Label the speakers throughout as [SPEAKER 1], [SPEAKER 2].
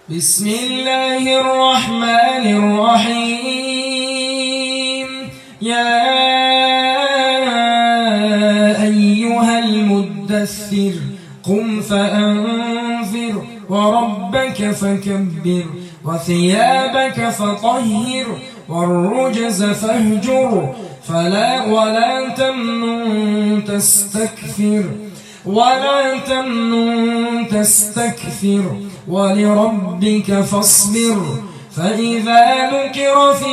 [SPEAKER 1] بسم الله الرحمن الرحيم. يا أيها المدثر قم فأنذر وربك فكبر وثيابك فطهر والرجز فاهجر ولا تمنن تستكثر ولربك فاصبر فإذا نكر في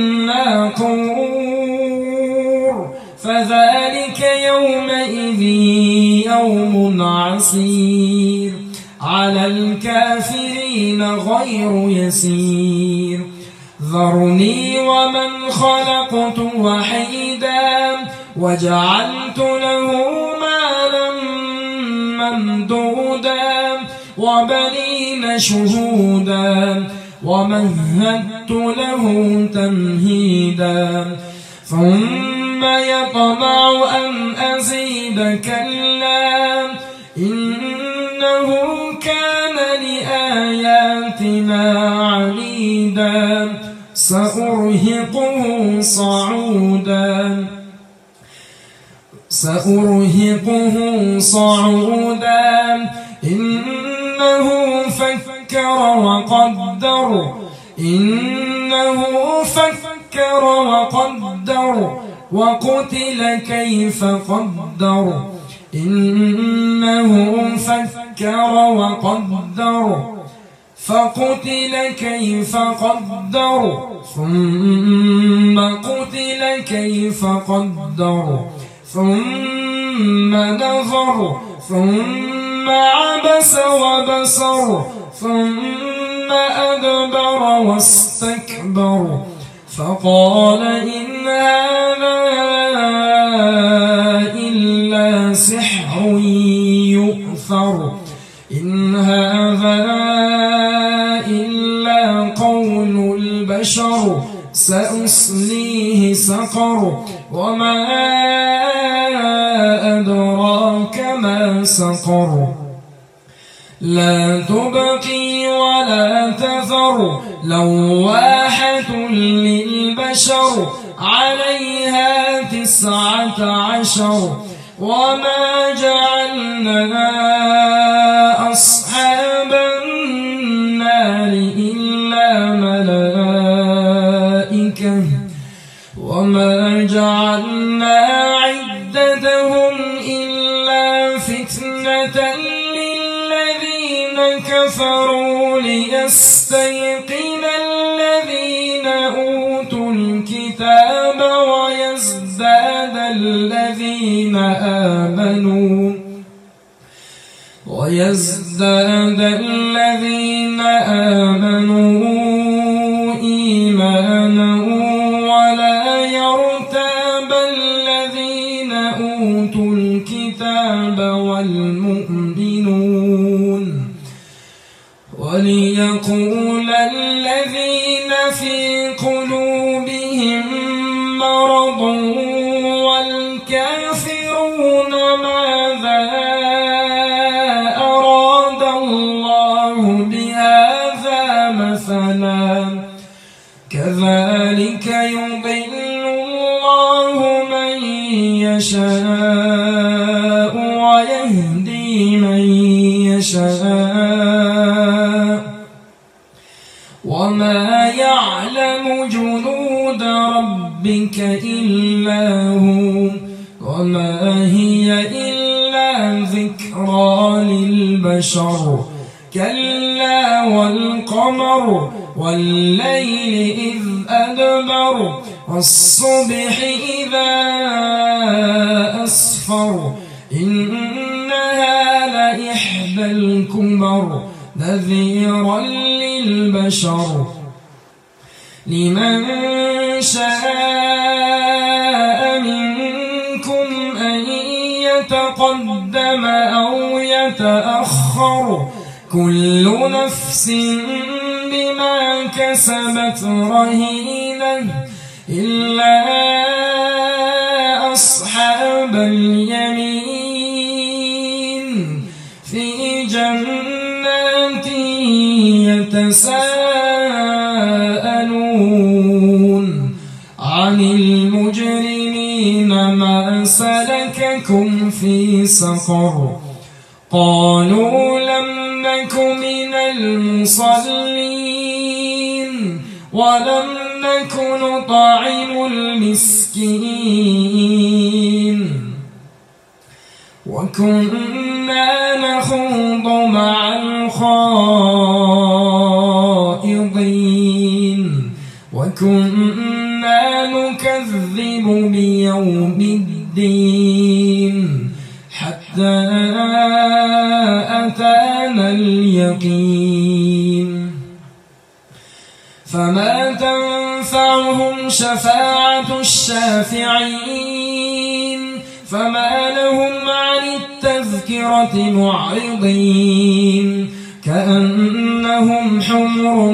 [SPEAKER 1] الناقور فذلك يومئذ يوم عسير على الكافرين غير يسير. ذرني ومن خلقت وحيدا وجعلت له مالا ممدودا وبنين شهودا ومهدت له تمهيدا ثم يطمع أن أزيد كلا إنه كان لآياتنا عنيدا سأرهقه صعودا إنه فكر وقدر وقتل كيف قدر فقتل كيف قدر ثم قتل كيف قدر ثم نظر ثم عبس وبصر ثم أدبر واستكبر فقال إن هذا إلا سحر يؤثر إن هذا إلا قول البشر سأصليه سقر وما أدراك ما سقر لا تبقي ولا تذر لواحة للبشر عليها 19 وما جعلنا أصحاب النار إلا ملائكة وما جعلنا عدتهم إلا فتنة للذين كفروا ليستيقن الذين أوتوا الكتاب ويزداد الذين آمنوا إيمانا ولا يرتاب الذين أوتوا الكتاب والمؤمنون وليقول الذين في قلوبهم مرض والكافرون ماذا أراد الله بهذا مثلا كذلك يضل الله من يشاء ويهدي من يشاء وما يعلم جنود ربك إلا هو وما هي إلا ذكرى للبشر كلا والقمر والليل إذ أدبر والصبح إذا أسفر إنها لإحدى الكبر نذيرا للبشر لمن شاء منكم أن يتقدم أو يتأخر كل نفس بما كسبت رهينة إلا أصحاب اليمين في جنات يتساءلون عن المجرمين ما سلككم في سقر قالوا لم نك من المصلين ولم نك نطعم المسكين وكنا نخوض مع الخائضين وكنا نكذب بيوم الدين حتى أتانا اليقين فما تنفعهم شفاعة الشافعين فما لهم عن التذكرة معرضين كأنهم حمر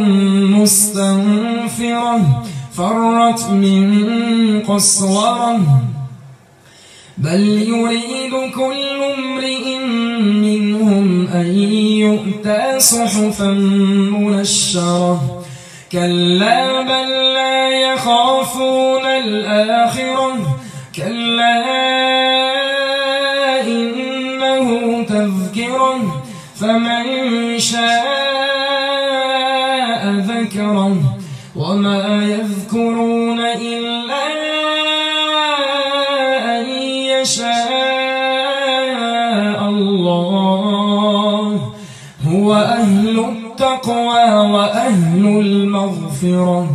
[SPEAKER 1] مستنفرة فرت من قسورة بل يريد كل امرئ منهم أن يؤتى صحفا منشرة كلا بل لا يخافون الآخرة كلا إنه تذكرة فمن شاء ذكره وما يذكرون إلا أن يشاء الله هو أهل التقوى وأهل المغفرة